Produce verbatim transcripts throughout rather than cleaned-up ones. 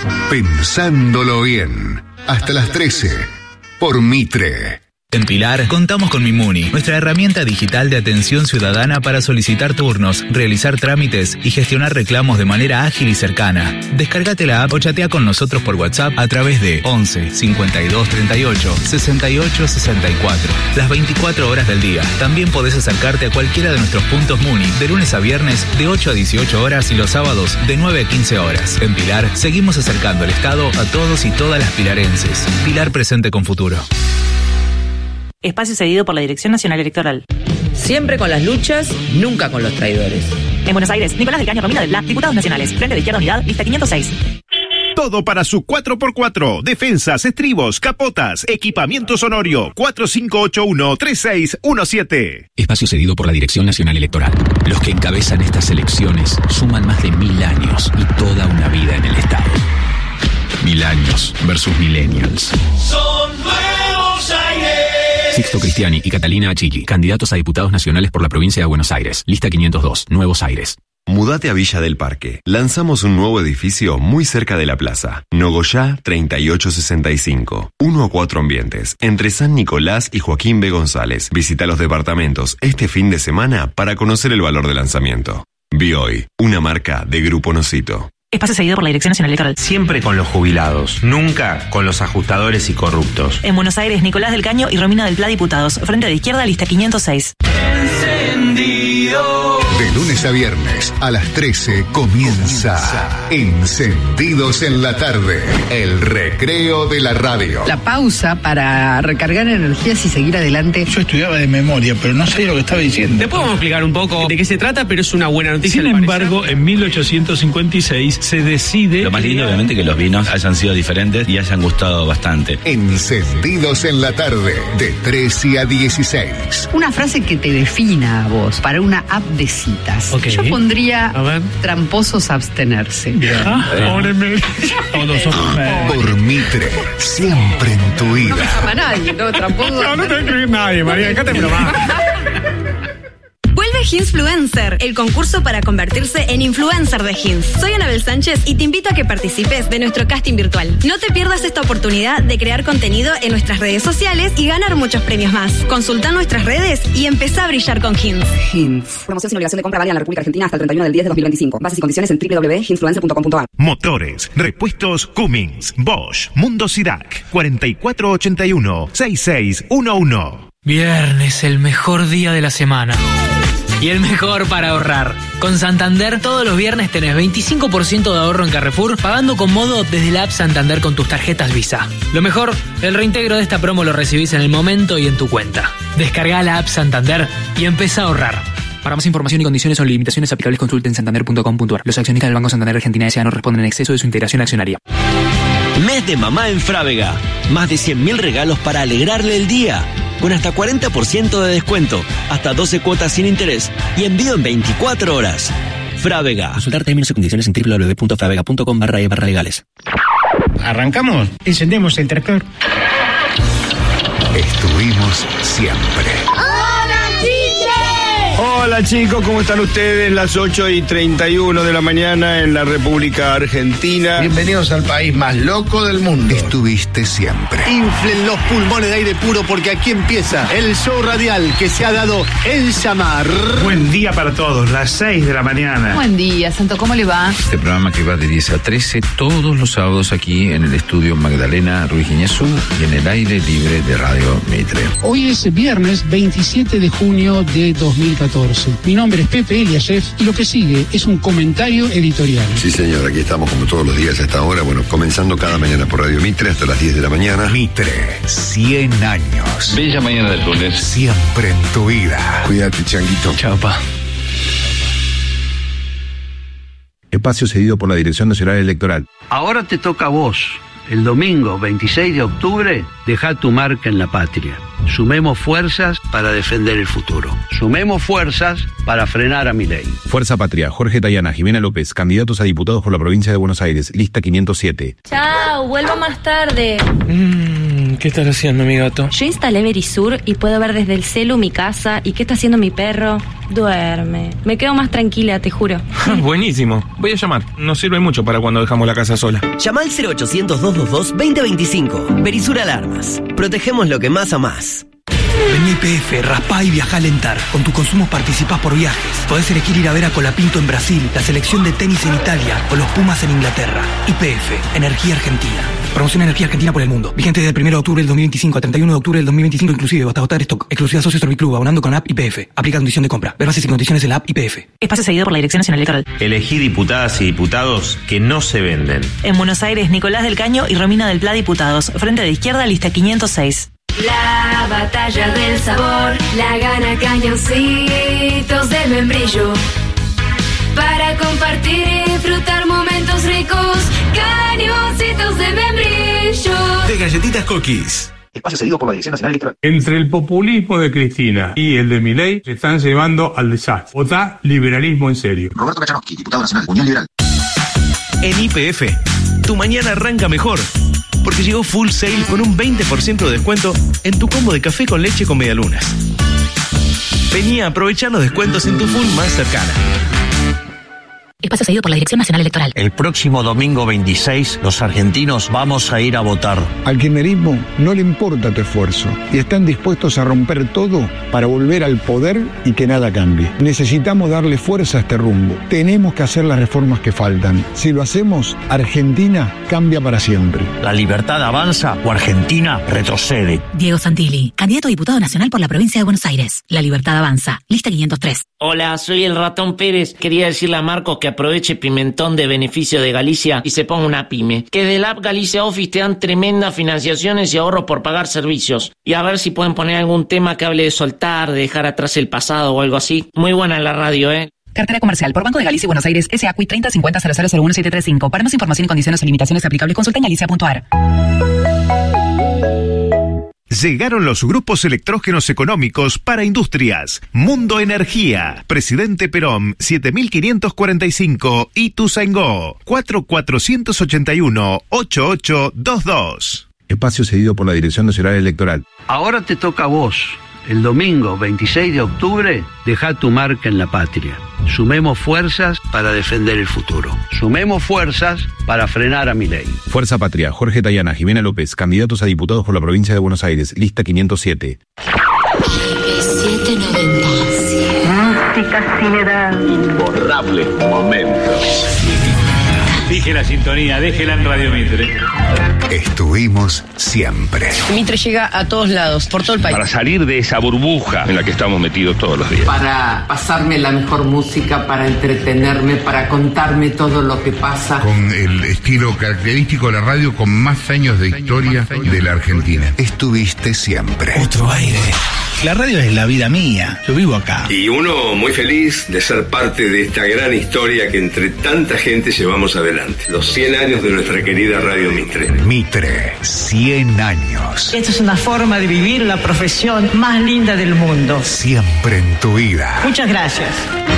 Pensándolo bien. Hasta las trece. Por Mitre. En Pilar contamos con Mimuni, nuestra herramienta digital de atención ciudadana para solicitar turnos, realizar trámites y gestionar reclamos de manera ágil y cercana. Descárgate la app o chatea con nosotros por WhatsApp a través de once cincuenta y dos treinta y ocho sesenta y ocho sesenta y cuatro. Las veinticuatro horas del día. También podés acercarte a cualquiera de nuestros puntos Muni de lunes a viernes de ocho a dieciocho horas y los sábados de nueve a quince horas. En Pilar seguimos acercando el Estado a todos y todas las pilarenses. Pilar presente con futuro. Espacio cedido por la Dirección Nacional Electoral. Siempre con las luchas, nunca con los traidores. En Buenos Aires, Nicolás del Caño, Romina del Pla, Diputados Nacionales, Frente de Izquierda Unidad, lista quinientos seis. Todo para su cuatro por cuatro. Defensas, estribos, capotas, equipamiento sonorio. cuatro cinco ocho uno tres seis uno siete. Espacio cedido por la Dirección Nacional Electoral. Los que encabezan estas elecciones suman más de mil años y toda una vida en el Estado. Mil años versus millennials. Son Nuevos Aires. Sixto Cristiani y Catalina Achilli, candidatos a diputados nacionales por la provincia de Buenos Aires. Lista quinientos dos, Nuevos Aires. Mudate a Villa del Parque. Lanzamos un nuevo edificio muy cerca de la plaza. Nogoyá treinta y ocho sesenta y cinco. Uno a cuatro ambientes, entre San Nicolás y Joaquín B. González. Visita los departamentos este fin de semana para conocer el valor de lanzamiento. Bioy, una marca de Grupo Nocito. Espacio cedido por la Dirección Nacional Electoral. Siempre con los jubilados, nunca con los ajustadores y corruptos. En Buenos Aires, Nicolás del Caño y Romina del Pla, Diputados. Frente de Izquierda, lista quinientos seis. Encendido. De lunes a viernes a las trece comienza Encendidos en la tarde, el recreo de la radio. La pausa para recargar energías y seguir adelante. Yo estudiaba de memoria, pero no sabía lo que estaba diciendo. Te podemos explicar un poco de qué se trata, pero es una buena noticia. Sin embargo, en mil ochocientos cincuenta y seis se decide... Lo más lindo, obviamente, que los vinos hayan sido diferentes y hayan gustado bastante. Encendidos en la tarde, de trece a dieciséis. Una frase que te defina a vos, para una app de citas. Okay. Yo pondría tramposos abstenerse. Ah, óreme. Todos son... Por Mitre, siempre en tu vida. No me llama nadie, ¿no? Tramposo. No, no te va a escribir nadie, María, acá te broma. Vuelve Hinsfluencer, el concurso para convertirse en influencer de Hins. Soy Anabel Sánchez y te invito a que participes de nuestro casting virtual. No te pierdas esta oportunidad de crear contenido en nuestras redes sociales y ganar muchos premios más. Consulta nuestras redes y empezá a brillar con Hins. Hins. Promoción sin obligación de compra válida en la República Argentina hasta el treinta y uno del diez de dos mil veinticinco. Bases y condiciones en doble u doble u doble u punto hinsfluencer punto com punto a r. Motores, repuestos Cummins, Bosch, Mundo Sidac, cuatro cuatro ocho uno, seis seis uno uno. Viernes, el mejor día de la semana. Y el mejor para ahorrar. Con Santander, todos los viernes tenés veinticinco por ciento de ahorro en Carrefour, pagando con Modo desde la app Santander con tus tarjetas Visa. Lo mejor, el reintegro de esta promo lo recibís en el momento y en tu cuenta. Descargá la app Santander y empezá a ahorrar. Para más información y condiciones o limitaciones aplicables, consulten santander punto com punto a r. Los accionistas del Banco Santander Argentina S A no responden en exceso de su integración accionaria. Mes de mamá en Frávega. Más de cien mil regalos para alegrarle el día. Con hasta cuarenta por ciento de descuento, hasta doce cuotas sin interés y envío en veinticuatro horas. Frávega. Consultar términos y condiciones en doble u doble u doble u punto fravega punto com barra e barra legales. ¿Arrancamos? Encendemos el tractor. Estuvimos siempre. Hola chicos, ¿cómo están ustedes? Las ocho y treinta y uno de la mañana en la República Argentina. Bienvenidos al país más loco del mundo. Estuviste siempre. Inflen los pulmones de aire puro porque aquí empieza el show radial que se ha dado en llamar. Buen día para todos, las seis de la mañana. Buen día, Santo, ¿cómo le va? Este programa que va de diez a trece todos los sábados aquí en el estudio Magdalena Ruiz Guiñazú y en el aire libre de Radio Mitre. Hoy es viernes veintisiete de junio de dos mil catorce. Mi nombre es Pepe Eliasef y lo que sigue es un comentario editorial. Sí, señor, aquí estamos como todos los días a esta hora, bueno, comenzando cada mañana por Radio Mitre hasta las diez de la mañana. Mitre, cien años. Bella mañana del lunes. Siempre en tu vida. Cuídate, changuito. Chao, pa. Espacio cedido por la Dirección Nacional Electoral. Ahora te toca a vos. El domingo veintiséis de octubre, dejá tu marca en la patria. Sumemos fuerzas para defender el futuro. Sumemos fuerzas para frenar a Milei. Fuerza Patria, Jorge Tayana, Jimena López, candidatos a diputados por la provincia de Buenos Aires, lista quinientos siete. Chao, vuelvo más tarde. Mmm, ¿Qué estás haciendo, mi gato? Yo instalé Verisur y puedo ver desde el celu mi casa y qué está haciendo mi perro. Duerme. Me quedo más tranquila, te juro. Buenísimo. Voy a llamar. Nos sirve mucho para cuando dejamos la casa sola. Llama al cero ochocientos, doscientos veintidós, veinte veinticinco. Verisur Alarmas. Protegemos lo que más amás. Vení I P F, raspá y viajá a Alentar. Con tus consumos participás por viajes. Podés elegir ir a ver a Colapinto en Brasil, la selección de tenis en Italia o los Pumas en Inglaterra. I P F, Energía Argentina. Promoción Energía Argentina por el mundo. Vigente desde el primero de octubre del dos mil veinticinco al treinta y uno de octubre del dos mil veinticinco inclusive, hasta agotar stock. Exclusividad Socios Orbiclub, abonando con app I P F. Aplica condición de compra. Ver bases y condiciones en la app I P F. Espacio seguido por la Dirección Nacional Electoral. Elegí diputadas y diputados que no se venden. En Buenos Aires, Nicolás del Caño y Romina del Pla, diputados. Frente de Izquierda, lista quinientos seis. La batalla del sabor la gana Cañoncitos de Membrillo. Para compartir y disfrutar momentos ricos, Cañoncitos de Membrillo. De galletitas Cookies. Espacio cedido por la Dirección Nacional Electoral. Entre el populismo de Cristina y el de Milei se están llevando al desastre. Votá liberalismo en serio. Roberto Kachanovsky, diputado nacional, Unión Liberal. En I P F, tu mañana arranca mejor. Porque llegó Full Sale con un veinte por ciento de descuento en tu combo de café con leche con medialunas. Vení a aprovechar los descuentos en tu Full más cercana. Espacio cedido por la Dirección Nacional Electoral. El próximo domingo veintiséis, los argentinos vamos a ir a votar. Al kirchnerismo no le importa tu esfuerzo y están dispuestos a romper todo para volver al poder y que nada cambie. Necesitamos darle fuerza a este rumbo. Tenemos que hacer las reformas que faltan. Si lo hacemos, Argentina cambia para siempre. ¿La libertad avanza o Argentina retrocede? Diego Santilli, candidato a diputado nacional por la provincia de Buenos Aires. La libertad avanza. Lista quinientos tres. Hola, soy el Ratón Pérez. Quería decirle a Marcos que aproveche Pimentón de beneficio de Galicia y se ponga una pyme. Que de la app Galicia Office te dan tremendas financiaciones y ahorros por pagar servicios. Y a ver si pueden poner algún tema que hable de soltar, de dejar atrás el pasado o algo así. Muy buena la radio, ¿eh? Cartera comercial por Banco de Galicia y Buenos Aires, S A C U I treinta cincuenta cero cero cero uno siete tres cinco. Para más información y condiciones o limitaciones aplicables, consulta en galicia punto a r. Llegaron los grupos electrógenos económicos para industrias. Mundo Energía, Presidente Perón, siete mil quinientos cuarenta y cinco, Ituzaingó, cuatro cuatro ocho uno, ocho ocho dos dos. Espacio cedido por la Dirección Nacional Electoral. Ahora te toca a vos. El domingo veintiséis de octubre, deja tu marca en la patria. Sumemos fuerzas para defender el futuro. Sumemos fuerzas para frenar a Milei. Fuerza Patria, Jorge Tayana, Jimena López, candidatos a diputados por la provincia de Buenos Aires, lista quinientos siete. setecientos noventa. Música sin edad. Imborrables momentos. Dije la sintonía, déjela en Radio Mitre. Estuvimos siempre. Mitre llega a todos lados, por todo el país. Para salir de esa burbuja en la que estamos metidos todos los días. Para pasarme la mejor música, para entretenerme, para contarme todo lo que pasa. Con el estilo característico de la radio con más años de historia de la Argentina. Estuviste siempre. Otro aire. La radio es la vida mía, yo vivo acá. Y uno muy feliz de ser parte de esta gran historia que entre tanta gente llevamos adelante. Los cien años de nuestra querida Radio Mitre. Mitre, cien años. Esta es una forma de vivir la profesión más linda del mundo. Siempre en tu vida. Muchas gracias.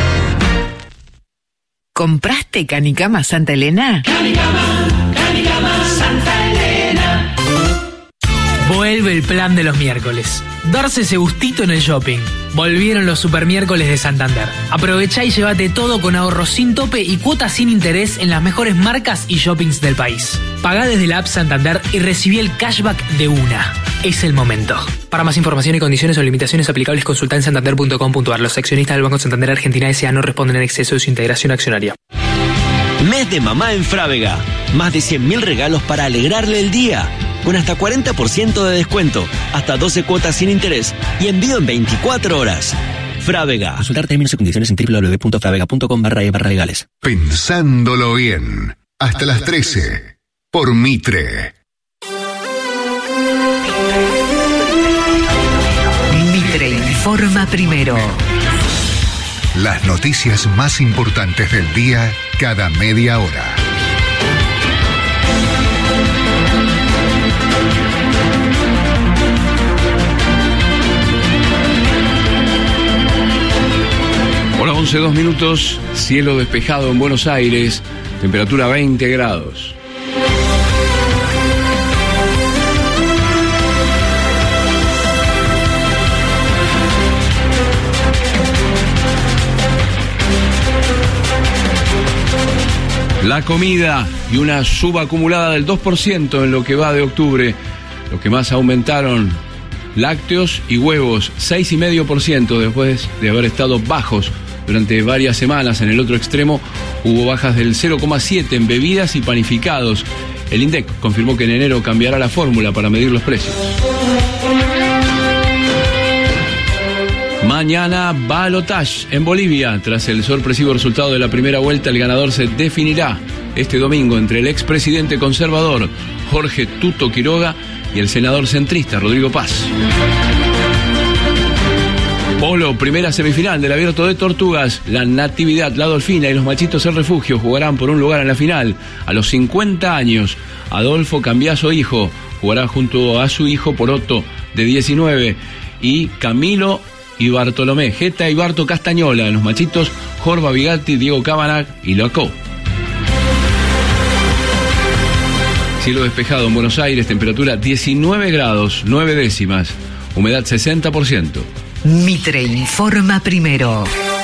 ¿Compraste Canicama Santa Elena? Canicama, Canicama Santa Elena. Vuelve el plan de los miércoles. Darse ese gustito en el shopping. Volvieron los super miércoles de Santander. Aprovecha y llévate todo con ahorros sin tope y cuotas sin interés en las mejores marcas y shoppings del país. Pagá desde la app Santander y recibí el cashback de una. Es el momento. Para más información y condiciones o limitaciones aplicables, consulta en santander punto com punto a r. Los accionistas del Banco Santander Argentina S A no responden en exceso de su integración accionaria. Mes de mamá en Frávega. Más de cien mil regalos para alegrarle el día. Con hasta cuarenta por ciento de descuento, hasta doce cuotas sin interés y envío en veinticuatro horas. Frávega. Consultar términos y condiciones en w w w punto fravega punto com barra e barra legales. Pensándolo bien. Hasta las trece. Por Mitre. Mitre informa primero. Las noticias más importantes del día cada media hora. Hola, once, dos minutos, cielo despejado en Buenos Aires, temperatura veinte grados. la comida y una suba acumulada del dos por ciento en lo que va de octubre. Los que más aumentaron, lácteos y huevos, seis coma cinco por ciento después de haber estado bajos durante varias semanas. En el otro extremo hubo bajas del cero coma siete en bebidas y panificados. El INDEC confirmó que en enero cambiará la fórmula para medir los precios. Mañana balotaje en Bolivia. Tras el sorpresivo resultado de la primera vuelta, el ganador se definirá este domingo entre el expresidente conservador Jorge Tuto Quiroga y el senador centrista Rodrigo Paz. Polo, primera semifinal del Abierto de Tortugas. La Natividad, la Dolfina y los Machitos El Refugio jugarán por un lugar en la final. A los cincuenta años, Adolfo Cambiaso hijo jugará junto a su hijo Poroto de diecinueve y Camilo y Bartolomé Jeta y Barto Castañola. En los Machitos, Jorba Bigatti, Diego Cabanac y Loco. Cielo despejado en Buenos Aires, temperatura diecinueve grados, nueve décimas, humedad sesenta por ciento. Mitre informa primero.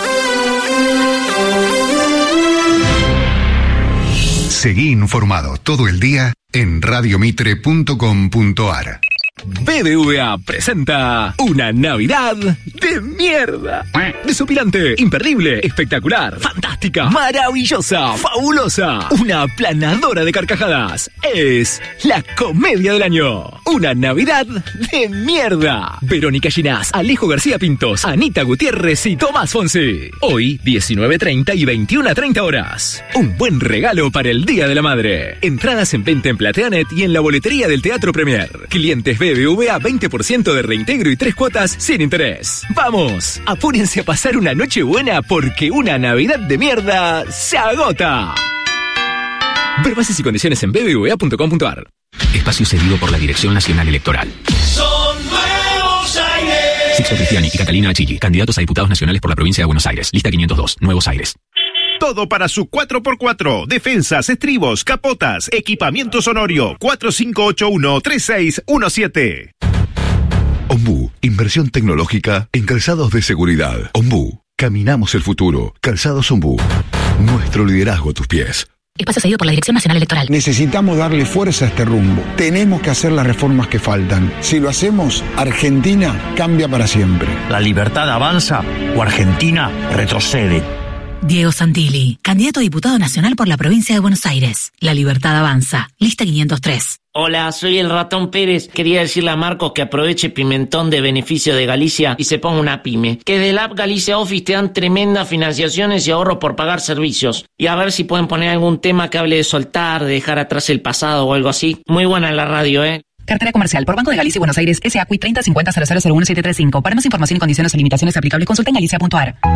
Seguí informado todo el día en radiomitre punto com punto ar. B B V A presenta una Navidad de mierda. Desopilante, imperdible, espectacular, fantástica, maravillosa, fabulosa, una aplanadora de carcajadas. Es la comedia del año. Una Navidad de mierda. Verónica Ginás, Alejo García Pintos, Anita Gutiérrez y Tomás Fonsi. Hoy, diecinueve treinta y veintiuna treinta horas. Un buen regalo para el Día de la Madre. Entradas en venta en Plateanet y en la boletería del Teatro Premier. Clientes B B V A veinte por ciento de reintegro y tres cuotas sin interés. ¡Vamos! Apúrense a pasar una noche buena porque una Navidad de mierda se agota. Ver bases y condiciones en b b v a punto com punto ar. Espacio cedido por la Dirección Nacional Electoral. Son Nuevos Aires. Sixto Cristiani y Catalina Achilli, candidatos a diputados nacionales por la provincia de Buenos Aires. Lista quinientos dos, Nuevos Aires. Todo para su cuatro por cuatro. Defensas, estribos, capotas, equipamiento sonorio. cuatro cinco ocho uno, tres seis uno siete. Ombú, inversión tecnológica en calzados de seguridad. Ombú, caminamos el futuro. Calzados Ombú, nuestro liderazgo a tus pies. Espacio cedido por la Dirección Nacional Electoral. Necesitamos darle fuerza a este rumbo. Tenemos que hacer las reformas que faltan. Si lo hacemos, Argentina cambia para siempre. ¿La libertad avanza o Argentina retrocede? Diego Santilli, candidato a diputado nacional por la provincia de Buenos Aires. La libertad avanza. Lista quinientos tres. Hola, soy el Ratón Pérez. Quería decirle a Marcos que aproveche Pimentón de beneficio de Galicia y se ponga una pyme. Que de la app Galicia Office te dan tremendas financiaciones y ahorros por pagar servicios. Y a ver si pueden poner algún tema que hable de soltar, de dejar atrás el pasado o algo así. Muy buena en la radio, ¿eh? Cartera comercial por Banco de Galicia y Buenos Aires, S A C U I treinta cincuenta cero cero cero uno siete tres cinco. Para más información y condiciones o limitaciones aplicables, consulta en galicia punto ar.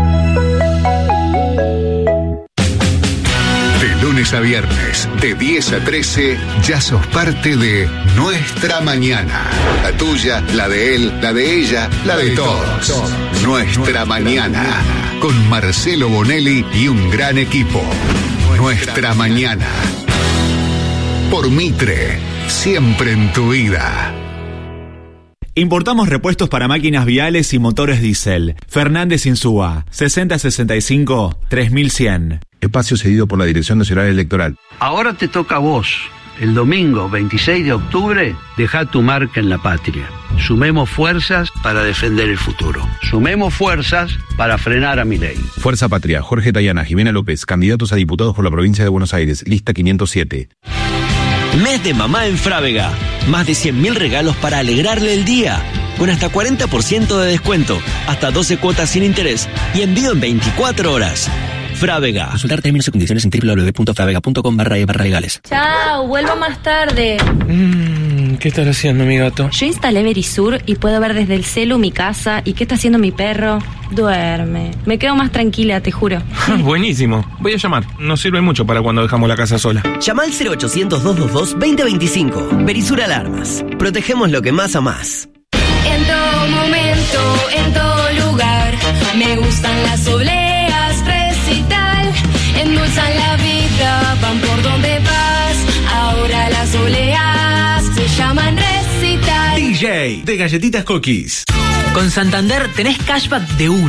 De lunes a viernes, de diez a trece, ya sos parte de Nuestra Mañana. La tuya, la de él, la de ella, la de todos. Nuestra Mañana. Con Marcelo Bonelli y un gran equipo. Nuestra Mañana. Por Mitre, siempre en tu vida. Importamos repuestos para máquinas viales y motores diésel. Fernández Insúa, sesenta sesenta y cinco, tres mil cien. Espacio cedido por la Dirección Nacional Electoral. Ahora te toca a vos. El domingo veintiséis de octubre, deja tu marca en la patria. Sumemos fuerzas para defender el futuro. Sumemos fuerzas para frenar a Milei. Fuerza Patria, Jorge Tayana, Jimena López, candidatos a diputados por la provincia de Buenos Aires. Lista quinientos siete. Mes de mamá en Frávega. Más de cien mil regalos para alegrarle el día. Con hasta cuarenta por ciento de descuento, hasta doce cuotas sin interés y envío en veinticuatro horas. Frávega. Consultar términos y condiciones en w w w punto fravega punto com barra e barra legales. Chao, vuelvo más tarde. Mm, ¿Qué estás haciendo, mi gato? Yo instalé Verisur y puedo ver desde el celu mi casa y qué está haciendo mi perro. Duerme. Me quedo más tranquila, te juro. Buenísimo. Voy a llamar. Nos sirve mucho para cuando dejamos la casa sola. Llama al cero ochocientos, doscientos veintidós, veinte veinticinco. Verisur Alarmas. Protegemos lo que más amás. En todo momento, en todo lugar, me gustan las obleas, recital, endulzan la vida, van por donde vas, ahora las obleas se llaman recital. D J de Galletitas Cookies. Con Santander tenés cashback de una.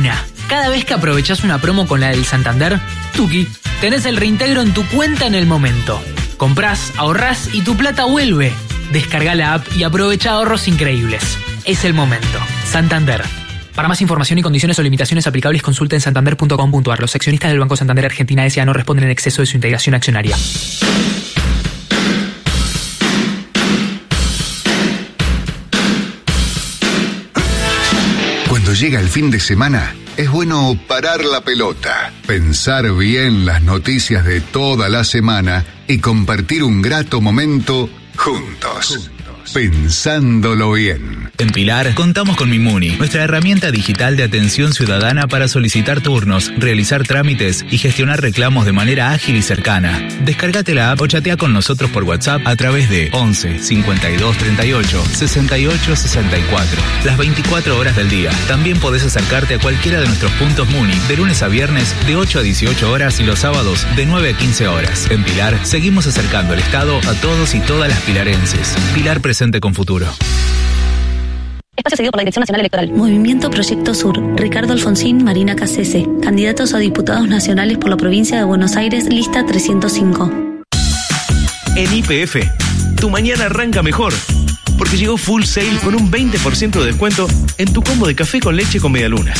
Cada vez que aprovechás una promo con la del Santander, tuki, tenés el reintegro en tu cuenta en el momento. Comprás, ahorrás y tu plata vuelve. Descarga la app y aprovecha ahorros increíbles. Es el momento. Santander. Para más información y condiciones o limitaciones aplicables, consulta en santander punto com punto a r. Los accionistas del Banco Santander Argentina S A no responden en exceso de su integración accionaria. Cuando llega el fin de semana, es bueno parar la pelota, pensar bien las noticias de toda la semana y compartir un grato momento juntos. Pensándolo bien. En Pilar contamos con Mimuni, nuestra herramienta digital de atención ciudadana para solicitar turnos, realizar trámites y gestionar reclamos de manera ágil y cercana. Descárgate la app o chatea con nosotros por WhatsApp a través de once cincuenta y dos treinta y ocho sesenta y ocho sesenta y cuatro. Las veinticuatro horas del día. También podés acercarte a cualquiera de nuestros puntos Muni de lunes a viernes de ocho a dieciocho horas y los sábados de nueve a quince horas. En Pilar seguimos acercando el Estado a todos y todas las pilarenses. Pilar presente con futuro. Espacio cedido por la Dirección Nacional Electoral. Movimiento Proyecto Sur. Ricardo Alfonsín, Marina Cassese. Candidatos a diputados nacionales por la provincia de Buenos Aires, lista trescientos cinco. En Y P F, tu mañana arranca mejor. Porque llegó Full Sale con un veinte por ciento de descuento en tu combo de café con leche con medialunas.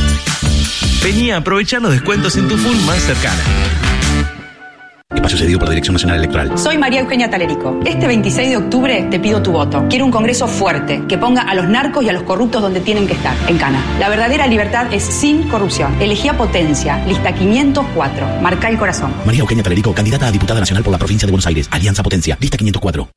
Vení a aprovechar los descuentos en tu Full más cercana. Espacio cedido por la Dirección Nacional Electoral. Soy María Eugenia Talerico. Este veintiséis de octubre te pido tu voto. Quiero un Congreso fuerte, que ponga a los narcos y a los corruptos donde tienen que estar, en Cana. La verdadera libertad es sin corrupción. Elegí a Potencia, lista quinientos cuatro. Marca el corazón. María Eugenia Talerico, candidata a diputada nacional por la provincia de Buenos Aires. Alianza Potencia, lista quinientos cuatro.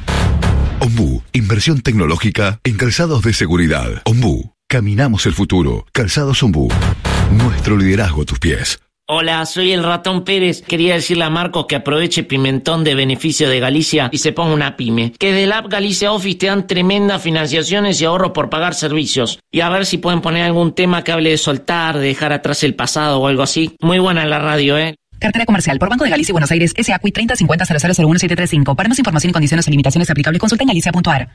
Ombú, inversión tecnológica en calzados de seguridad. Ombú, caminamos el futuro. Calzados Ombú, nuestro liderazgo a tus pies. Hola, soy el Ratón Pérez. Quería decirle a Marcos que aproveche Pimentón de beneficio de Galicia y se ponga una pyme. Que de la app Galicia Office te dan tremendas financiaciones y ahorros por pagar servicios. Y a ver si pueden poner algún tema que hable de soltar, de dejar atrás el pasado o algo así. Muy buena la radio, ¿eh? Cartera comercial por Banco de Galicia y Buenos Aires, S A C U I treinta cincuenta cero cero cero uno siete tres cinco. Para más información y condiciones y limitaciones aplicables, consulta en galicia punto a r.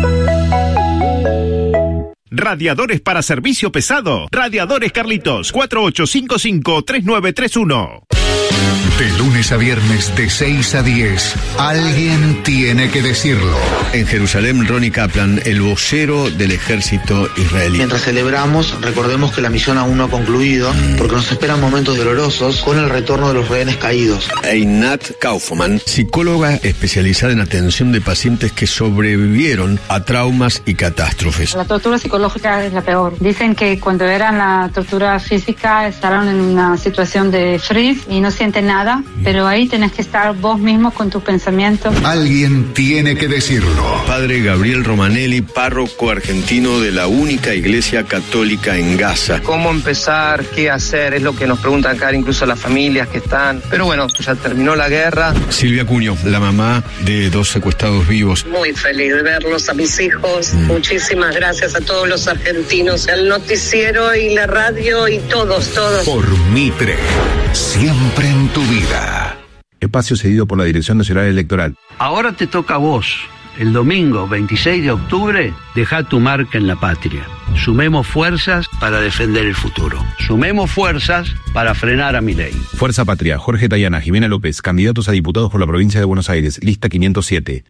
Radiadores para servicio pesado. Radiadores Carlitos, cuatro ocho cinco cinco tres nueve tres uno. De lunes a viernes de seis a diez, alguien tiene que decirlo. En Jerusalén, Ronnie Kaplan, el vocero del ejército israelí. Mientras celebramos, recordemos que la misión aún no ha concluido, porque nos esperan momentos dolorosos con el retorno de los rehenes caídos. Einat Kaufman, psicóloga especializada en atención de pacientes que sobrevivieron a traumas y catástrofes. La tortura psicológica es la peor. Dicen que cuando eran la tortura física estaban en una situación de freeze y no sienten nada, pero ahí tenés que estar vos mismo con tus pensamientos. Alguien tiene que decirlo. Padre Gabriel Romanelli, párroco argentino de la única iglesia católica en Gaza. ¿Cómo empezar? ¿Qué hacer? Es lo que nos preguntan acá incluso las familias que están. Pero bueno, ya terminó la guerra. Silvia Cuño, la mamá de dos secuestrados vivos. Muy feliz de verlos a mis hijos. Mm. Muchísimas gracias a todos los argentinos, al noticiero y la radio y todos, todos. Por Mitre, siempre en tu vida. Espacio cedido por la Dirección Nacional Electoral. Ahora te toca a vos. El domingo veintiséis de octubre, deja tu marca en la patria. Sumemos fuerzas para defender el futuro. Sumemos fuerzas para frenar a Milei. Fuerza Patria, Jorge Tayana, Jimena López, candidatos a diputados por la provincia de Buenos Aires, lista quinientos siete.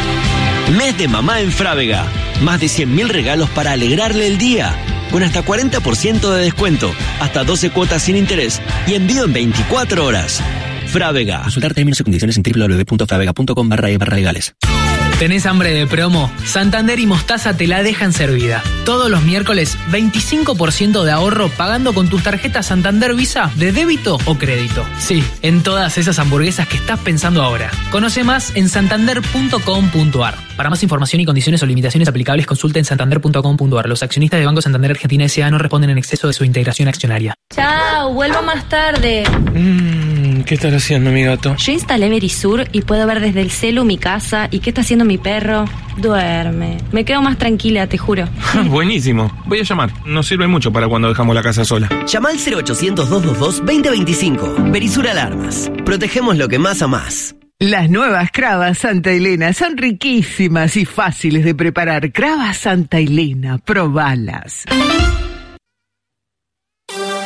Mes de mamá en Frávega. Más de cien mil regalos para alegrarle el día. Con hasta cuarenta por ciento de descuento, hasta doce cuotas sin interés y envío en veinticuatro horas. Frávega. Consultar términos y condiciones en w w w punto fravega punto com barra e barra legales. ¿Tenés hambre de promo? Santander y Mostaza te la dejan servida. Todos los miércoles, veinticinco por ciento de ahorro pagando con tus tarjetas Santander Visa de débito o crédito. Sí, en todas esas hamburguesas que estás pensando ahora. Conoce más en santander punto com punto a r. Para más información y condiciones o limitaciones aplicables, consulta en santander punto com punto a r. Los accionistas de Banco Santander Argentina S A no responden en exceso de su integración accionaria. Chao, vuelvo más tarde. Mm, ¿Qué estás haciendo, mi gato? Yo instalé Verisur y puedo ver desde el celu mi casa y qué está haciendo mi perro. Duerme. Me quedo más tranquila, te juro. Buenísimo. Voy a llamar. Nos sirve mucho para cuando dejamos la casa sola. Llama al cero ochocientos, doscientos veintidós, veinte veinticinco. Verisur Alarmas. Protegemos lo que más amás. Las nuevas Cravas Santa Elena son riquísimas y fáciles de preparar. Cravas Santa Elena, probalas.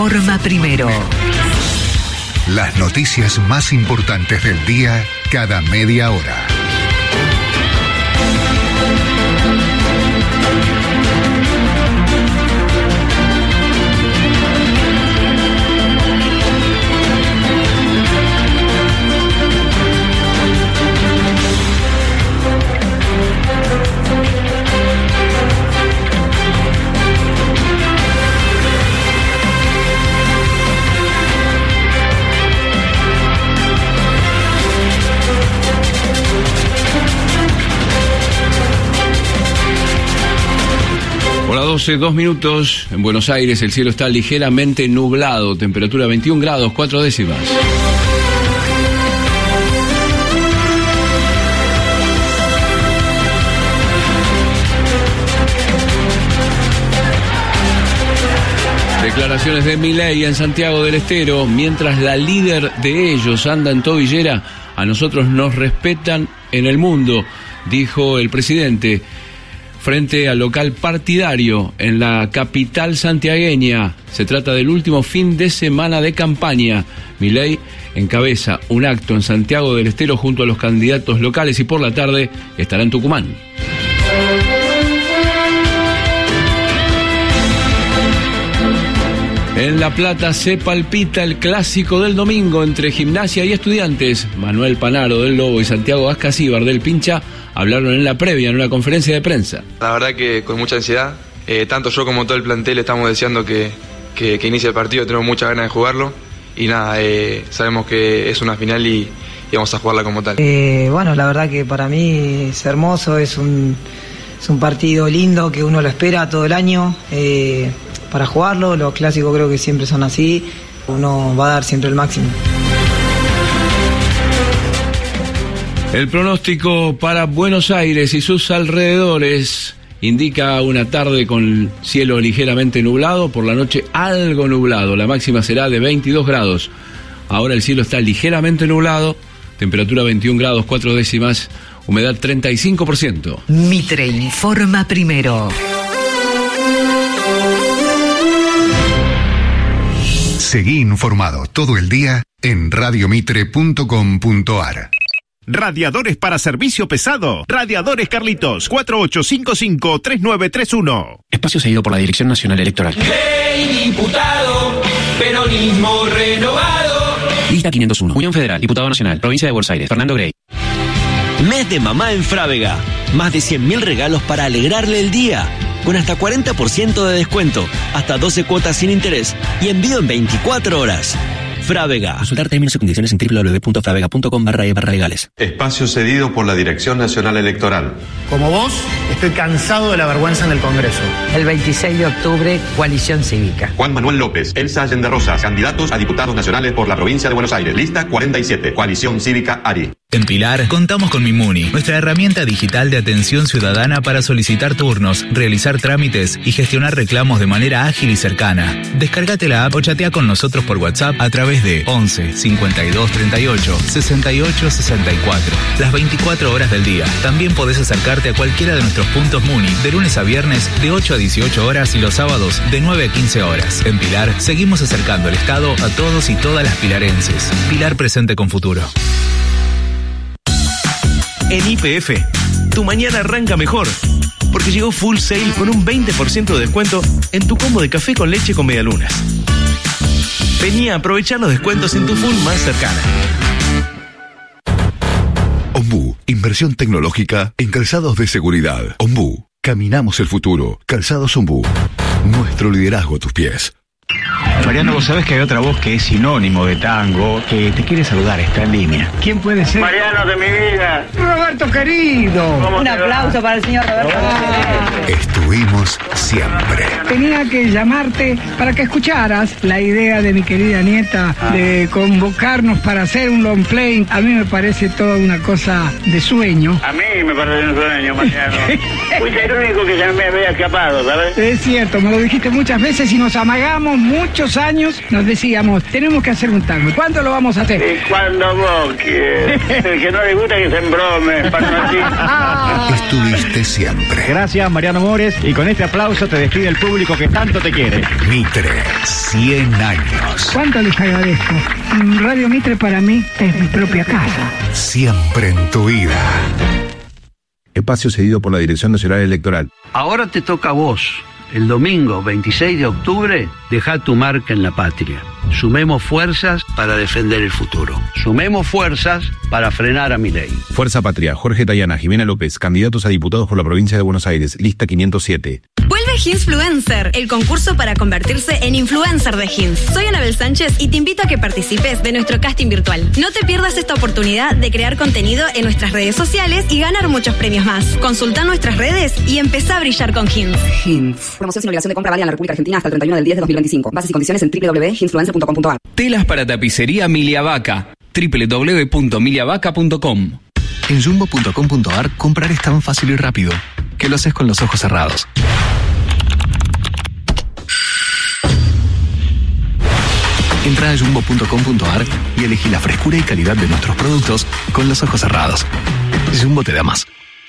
informa primero. Las noticias más importantes del día cada media hora. doce, dos minutos. En Buenos Aires el cielo está ligeramente nublado, temperatura veintiún grados, cuatro décimas. Declaraciones de Milei en Santiago del Estero. Mientras la líder de ellos anda en tobillera, a nosotros nos respetan en el mundo, dijo el presidente frente al local partidario en la capital santiagueña. Se trata del último fin de semana de campaña. Milei encabeza un acto en Santiago del Estero junto a los candidatos locales y por la tarde estará en Tucumán. En La Plata se palpita el clásico del domingo entre Gimnasia y Estudiantes. Manuel Panaro del Lobo y Santiago Ascasíbar del Pincha hablaron en la previa, en una conferencia de prensa. La verdad que con mucha ansiedad, eh, tanto yo como todo el plantel estamos deseando que, que, que inicie el partido, tenemos muchas ganas de jugarlo y nada, eh, sabemos que es una final y, y vamos a jugarla como tal. Eh, bueno, la verdad que para mí es hermoso, es un, es un partido lindo que uno lo espera todo el año eh, para jugarlo. Los clásicos creo que siempre son así, uno va a dar siempre el máximo. El pronóstico para Buenos Aires y sus alrededores indica una tarde con cielo ligeramente nublado, por la noche algo nublado, la máxima será de veintidós grados. Ahora el cielo está ligeramente nublado, temperatura veintiún grados, cuatro décimas, humedad treinta y cinco por ciento. Mitre informa primero. Seguí informado todo el día en radiomitre punto com punto ar. Radiadores para servicio pesado. Radiadores Carlitos, cuatro ocho cinco cinco, tres nueve tres uno. Espacio seguido por la Dirección Nacional Electoral. Ley diputado, peronismo renovado. Lista quinientos uno. Unión Federal, Diputado Nacional, Provincia de Buenos Aires, Fernando Grey. Mes de mamá en Frávega. Más de cien mil regalos para alegrarle el día. Con hasta cuarenta por ciento de descuento, hasta doce cuotas sin interés y envío en veinticuatro horas. Frávega. Consultar términos y condiciones en doble u doble u doble u punto fravega punto com barra e barra legales. Espacio cedido por la Dirección Nacional Electoral. Como vos, estoy cansado de la vergüenza en el Congreso. El veintiséis de octubre, Coalición Cívica. Juan Manuel López, Elsa Allende Rosas, candidatos a diputados nacionales por la provincia de Buenos Aires. Lista cuarenta y siete, Coalición Cívica Ari. En Pilar, contamos con Mimuni, nuestra herramienta digital de atención ciudadana para solicitar turnos, realizar trámites y gestionar reclamos de manera ágil y cercana. Descárgate la app o chatea con nosotros por WhatsApp a través de once, cincuenta y dos, treinta y ocho, sesenta y ocho, sesenta y cuatro. Las veinticuatro horas del día. También podés acercarte a cualquiera de nuestros puntos Muni de lunes a viernes de ocho a dieciocho horas y los sábados de nueve a quince horas. En Pilar, seguimos acercando el Estado a todos y todas las pilarenses. Pilar presente con futuro. En Y P F, tu mañana arranca mejor, porque llegó Full Sale con un veinte por ciento de descuento en tu combo de café con leche con medialunas. Vení a aprovechar los descuentos en tu Full más cercana. Ombú, inversión tecnológica en calzados de seguridad. Ombú, caminamos el futuro. Calzados Ombú, nuestro liderazgo a tus pies. Mariano, vos sabés que hay otra voz que es sinónimo de tango, que te quiere saludar, está en línea. ¿Quién puede ser? Mariano de mi vida. Roberto querido. Un aplauso para el señor Roberto. Oh. Estuvimos siempre. Tenía que llamarte para que escucharas la idea de mi querida nieta de convocarnos para hacer un long play. A mí me parece toda una cosa de sueño. A mí me parece un sueño, Mariano. Fuiste el único que ya me había escapado, ¿sabes? Es cierto, me lo dijiste muchas veces y nos amagamos muchos años. Nos decíamos, tenemos que hacer un tango. ¿Cuándo lo vamos a hacer? Y cuando vos quieras. El que no le gusta que se embrome, Martín. Estuviste siempre. Gracias, Mariano Mores. Y con este aplauso te despide el público que tanto te quiere. Mitre, cien años. ¿Cuánto les agradezco? Radio Mitre para mí es mi propia casa. Siempre en tu vida. Espacio cedido por la Dirección Nacional Electoral. Ahora te toca a vos. El domingo veintiséis de octubre, deja tu marca en la patria. Sumemos fuerzas para defender el futuro. Sumemos fuerzas para frenar a Milei. Fuerza Patria, Jorge Tayana, Jimena López, candidatos a diputados por la provincia de Buenos Aires, lista quinientos siete. Vuelve Hinsfluencer, el concurso para convertirse en influencer de Hins. Soy Anabel Sánchez y te invito a que participes de nuestro casting virtual. No te pierdas esta oportunidad de crear contenido en nuestras redes sociales y ganar muchos premios más. Consulta nuestras redes y empezá a brillar con Hins. Hins. Promoción sin obligación de compra válida en la República Argentina hasta el treinta y uno del diez de dos mil veinticinco. Bases y condiciones en doble u doble u doble u punto hinsfluencer punto com punto a r. Telas para tapicería Miliavaca. doble u doble u doble u punto miliavaca punto com. En jumbo punto com punto a r comprar es tan fácil y rápido que lo haces con los ojos cerrados. Entra a jumbo punto com punto a r y elegí la frescura y calidad de nuestros productos con los ojos cerrados. Jumbo te da más.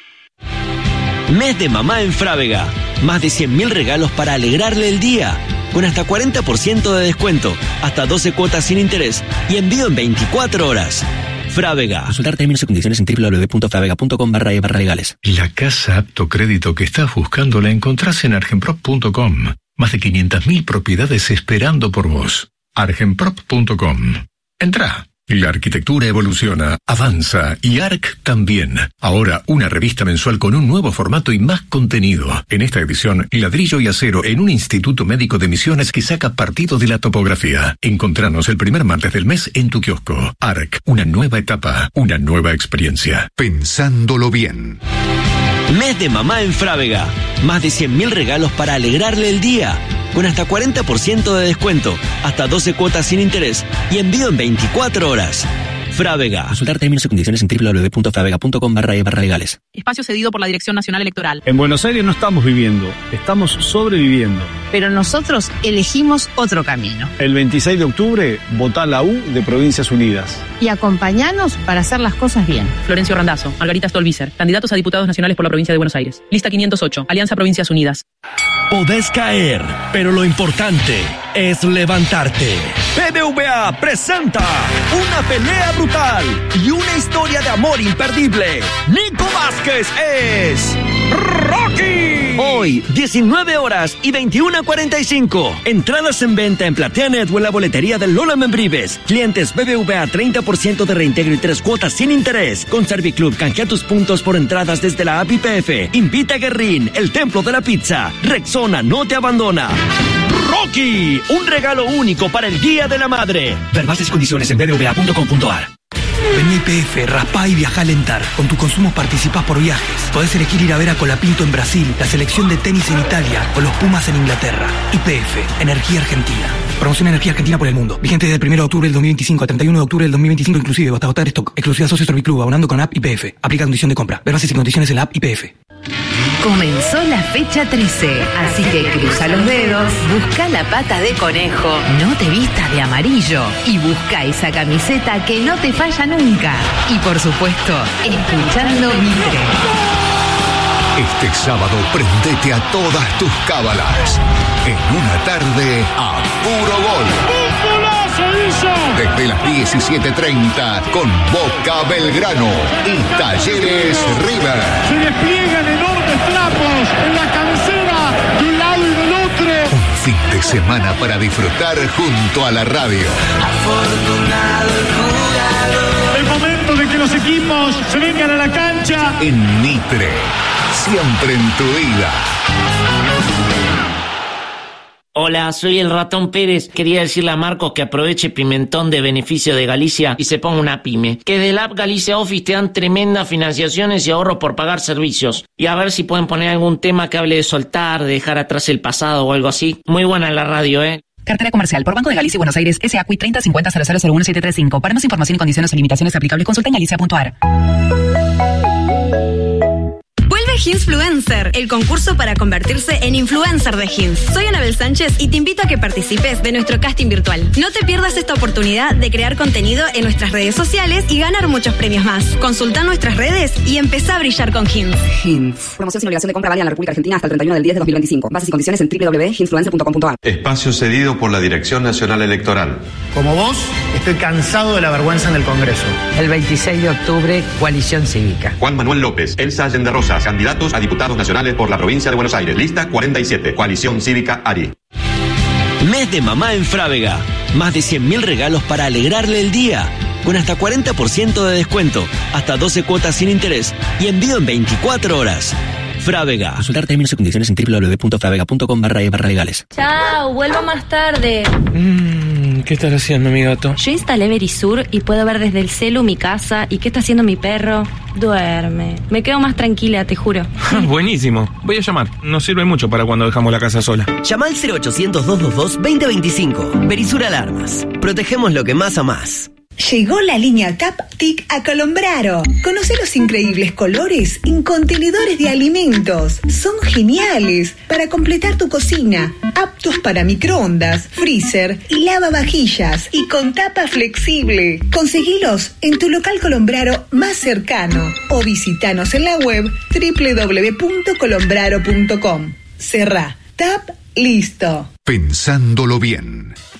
Mes de mamá en Frávega. Más de cien mil regalos para alegrarle el día. Con hasta cuarenta por ciento de descuento, hasta doce cuotas sin interés y envío en veinticuatro horas. Frávega. Consultar términos y condiciones en doble u doble u doble u punto fravega punto com barra e barra legales. La casa apto crédito que estás buscando la encontrás en argenprop punto com. Más de quinientas mil propiedades esperando por vos. argenprop punto com. Entrá. La arquitectura evoluciona, avanza y A R C también. Ahora una revista mensual con un nuevo formato y más contenido. En esta edición, ladrillo y acero en un instituto médico de Misiones que saca partido de la topografía. Encontranos el primer martes del mes en tu kiosco. A R C, una nueva etapa, una nueva experiencia. Pensándolo bien. Mes de mamá en Frávega. Más de cien mil regalos para alegrarle el día. Con hasta cuarenta por ciento de descuento, hasta doce cuotas sin interés y envío en veinticuatro horas. Frávega. Consultar términos y condiciones en doble u doble u doble u punto fravega punto com barra e barra legales. Espacio cedido por la Dirección Nacional Electoral. En Buenos Aires no estamos viviendo, estamos sobreviviendo. Pero nosotros elegimos otro camino. El veintiséis de octubre, votá la U de Provincias Unidas. Y acompañanos para hacer las cosas bien. Florencio Randazzo, Margarita Stolbizer, candidatos a diputados nacionales por la provincia de Buenos Aires. Lista quinientos ocho, Alianza Provincias Unidas. Podés caer, pero lo importante es levantarte. B B V A presenta una pelea brutal y una historia de amor imperdible. Nico Vázquez es Rocky. Hoy, diecinueve horas y veintiuna cuarenta y cinco. Entradas en venta en PlateaNet o en la boletería del Lola Membrives. Clientes B B V A treinta por ciento de reintegro y tres cuotas sin interés. Con Serviclub canjea tus puntos por entradas desde la app I P F. Invita a Guerrín, el templo de la pizza. Rexona no te abandona. Rocky, un regalo único para el Día de la Madre. Ver bases y condiciones en b b v a punto com punto a r. Vení I P F, raspá y viajá a Lentar. Con tus consumos participás por viajes. Podés elegir ir a ver a Colapinto en Brasil, la selección de tenis en Italia o los Pumas en Inglaterra. I P F, Energía Argentina. Promoción Energía Argentina por el mundo. Vigente desde el primero de octubre del dos mil veinticinco a treinta y uno de octubre del dos mil veinticinco inclusive. Hasta agotar stock. Exclusiva Socio Serviclub, abonando con app I P F. Aplica condición de compra. Ver bases y condiciones en la app I P F. Comenzó la fecha trece, así que cruza los dedos, busca la pata de conejo, no te vistas de amarillo y busca esa camiseta que no te falla nunca. Y por supuesto, escuchando Mitre. Este sábado prendete a todas tus cábalas en una tarde a puro gol. Desde las diecisiete treinta con Boca Belgrano y Talleres River. Se despliegan enormes trapos en la cabecera de un lado y del otro. Un fin de semana para disfrutar junto a la radio. Afortunado el jugador. El momento de que los equipos se vengan a la cancha. En Mitre, siempre en tu vida. Hola, soy el Ratón Pérez. Quería decirle a Marcos que aproveche Pimentón de beneficio de Galicia y se ponga una pyme. Que del app Galicia Office te dan tremendas financiaciones y ahorros por pagar servicios. Y a ver si pueden poner algún tema que hable de soltar, de dejar atrás el pasado o algo así. Muy buena la radio, ¿eh? Cartera comercial por Banco de Galicia y Buenos Aires, S A C U I treinta cincuenta cero cero cero uno siete tres cinco. Para más información y condiciones o limitaciones aplicables, consulta en galicia punto a r. Hinsfluencer, el concurso para convertirse en influencer de Hins. Soy Anabel Sánchez y te invito a que participes de nuestro casting virtual. No te pierdas esta oportunidad de crear contenido en nuestras redes sociales y ganar muchos premios más. Consulta nuestras redes y empezá a brillar con Hins. Hins. Promoción sin obligación de compra válida en la República Argentina hasta el treinta y uno del diez de dos mil veinticinco. Bases y condiciones en doble u doble u doble u punto hinsfluencer punto com punto a r. Espacio cedido por la Dirección Nacional Electoral. Como vos, estoy cansado de la vergüenza en el Congreso. El veintiséis de octubre, Coalición Cívica. Juan Manuel López, Elsa Allende Rosas, candidatos a diputados nacionales por la provincia de Buenos Aires. Lista cuarenta y siete, Coalición Cívica Ari. Mes de mamá en Frávega. Más de cien mil regalos para alegrarle el día. Con hasta cuarenta por ciento de descuento, hasta doce cuotas sin interés y envío en veinticuatro horas. Frávega. Consultar términos y condiciones en doble u doble u doble u punto frávega punto com barra e barra legales. Chao, vuelvo más tarde. Mm, ¿Qué estás haciendo, mi gato? Yo instalé Verisur y puedo ver desde el celu mi casa y qué está haciendo mi perro. Duerme. Me quedo más tranquila, te juro. Buenísimo. Voy a llamar. Nos sirve mucho para cuando dejamos la casa sola. Llama al cero ochocientos, doscientos veintidós, veinte veinticinco. Verisur Alarmas. Protegemos lo que más amás. Llegó la línea Captic a Colombraro. Conoce los increíbles colores en contenedores de alimentos. Son geniales para completar tu cocina. Aptos para microondas, freezer y lavavajillas. Y con tapa flexible. Conseguilos en tu local Colombraro más cercano. O visitanos en la web doble u doble u doble u punto colombraro punto com. Cerrá. Tap, listo. Pensándolo bien.